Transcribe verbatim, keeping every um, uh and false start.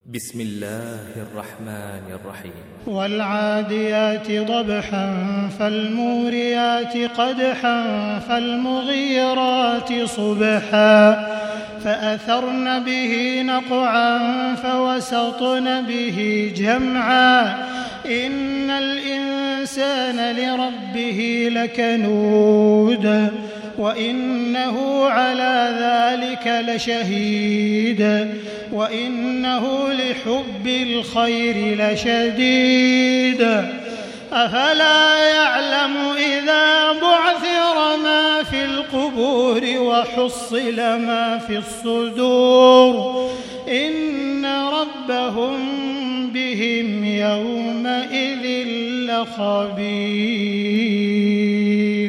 بسم الله الرحمن الرحيم. والعاديات ضبحا فالموريات قدحا فالمغيرات صبحا فأثرن به نقعا فوسطن به جمعا إن الإنسان لربه لكنود وإنه على ذلك لشهيد وإنه لحب الخير لشديد أفلا يعلم إذا بعثر ما في القبور وحصل ما في الصدور إن ربهم بهم يومئذ لخبير.